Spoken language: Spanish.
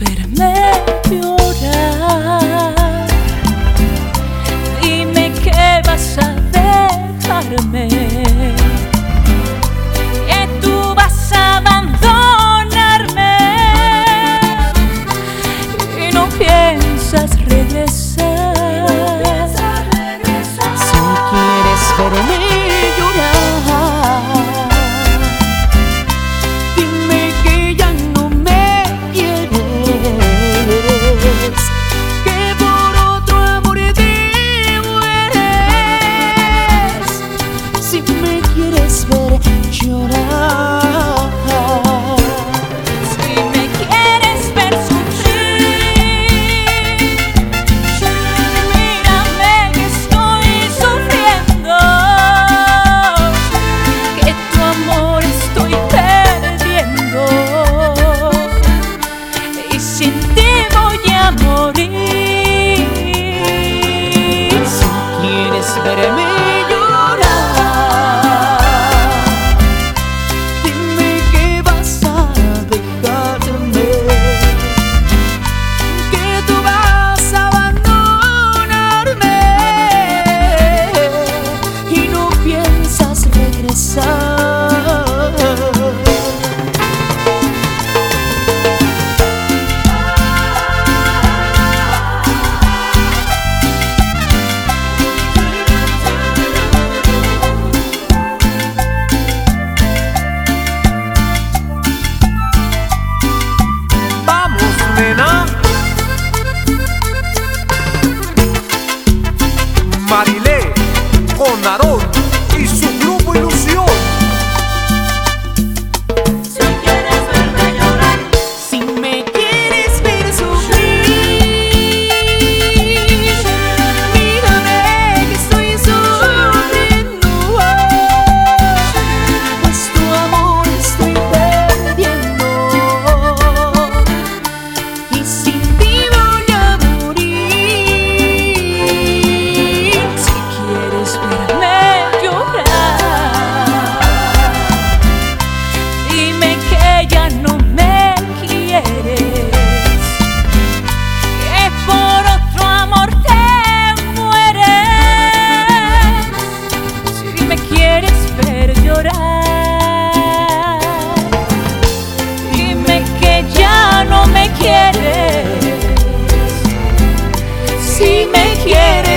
verme llorar, dime que vas a dejarme, que tú vas a abandonarme y no piensas regresar. Si quieres verme llorar, dime que ya no me quieres, que por otro amor te mueres. Si me quieres ver llorar, si me quieres ver sufrir, mírame que estoy sufriendo, que tu amor estoy perdiendo y sin ti voy a morir. Si quieres verme llorar, dime que vas a dejarme, que tú vas a abandonarme y no piensas regresar. Vamos, nena. Marilé con Aarón y su grupo Ilusión. Si quieres verme llorar, si me quieres ver sufrir, mírame que estoy sufriendo, pues tu amor estoy perdiendo y sin ti voy a morir. Si quieres verme llorar, dime que ya no me quieres, que por otro amor te mueres. Si me quieres ver llorar, dime que ya no me quieres. Si me quieres